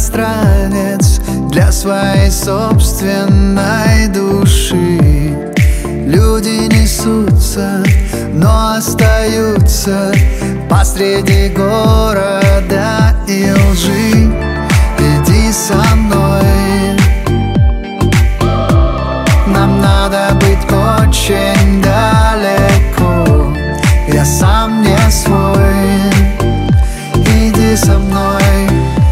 иностранец для своей собственной души. Люди несутся, но остаются посреди города и лжи. Иди со мной, нам надо быть очень далеко. Я сам не свой. Иди со мной,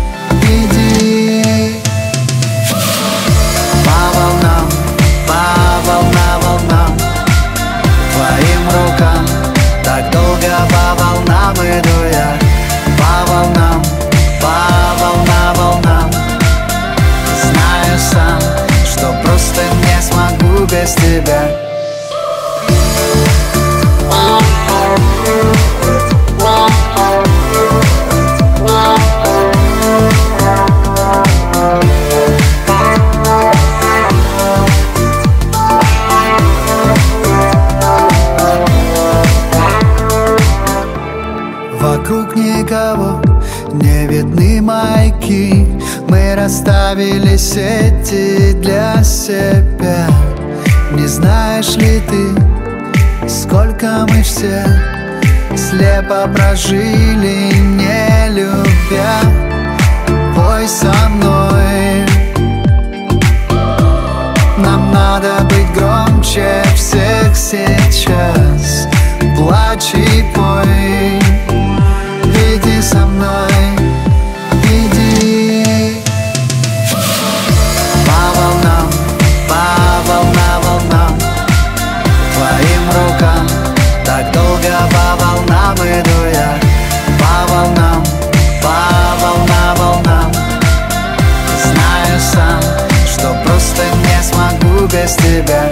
иди. По волнам, волнам, твоим рукам. Так долго по волнам иду я. По волнам, волнам. Знаю сам, что просто не смогу без тебя. Вокруг никого, не видны маяки. Мы расставили сети для себя. Не знаешь ли ты, сколько мы все слепо прожили, не любя? Пой со мной, нам надо быть громче всех сейчас. Плачь и пой. Иди со мной, иди. По волнам, волнам, твоим рукам. Так долго по волнам иду я. По волнам, волнам. Знаю сам, что просто не смогу без тебя.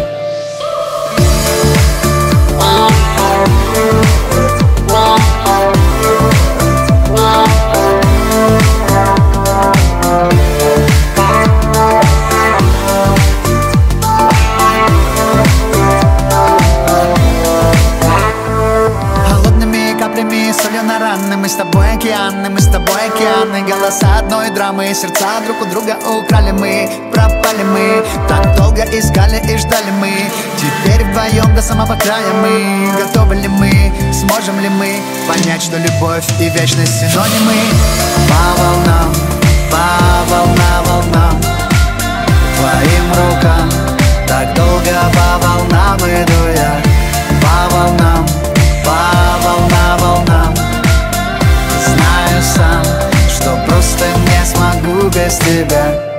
Солью на раны, мы с тобой океаны, мы с тобой океаны. Голоса одной драмы, сердца друг у друга украли мы. Пропали мы, так долго искали и ждали мы. Теперь вдвоем до самого края мы. Готовы ли мы, сможем ли мы понять, что любовь и вечность синонимы? По волнам, волнам, твоим рукам. Так долго по волнам иду я. По волнам, волнам. Знаю сам, что просто не смогу без тебя.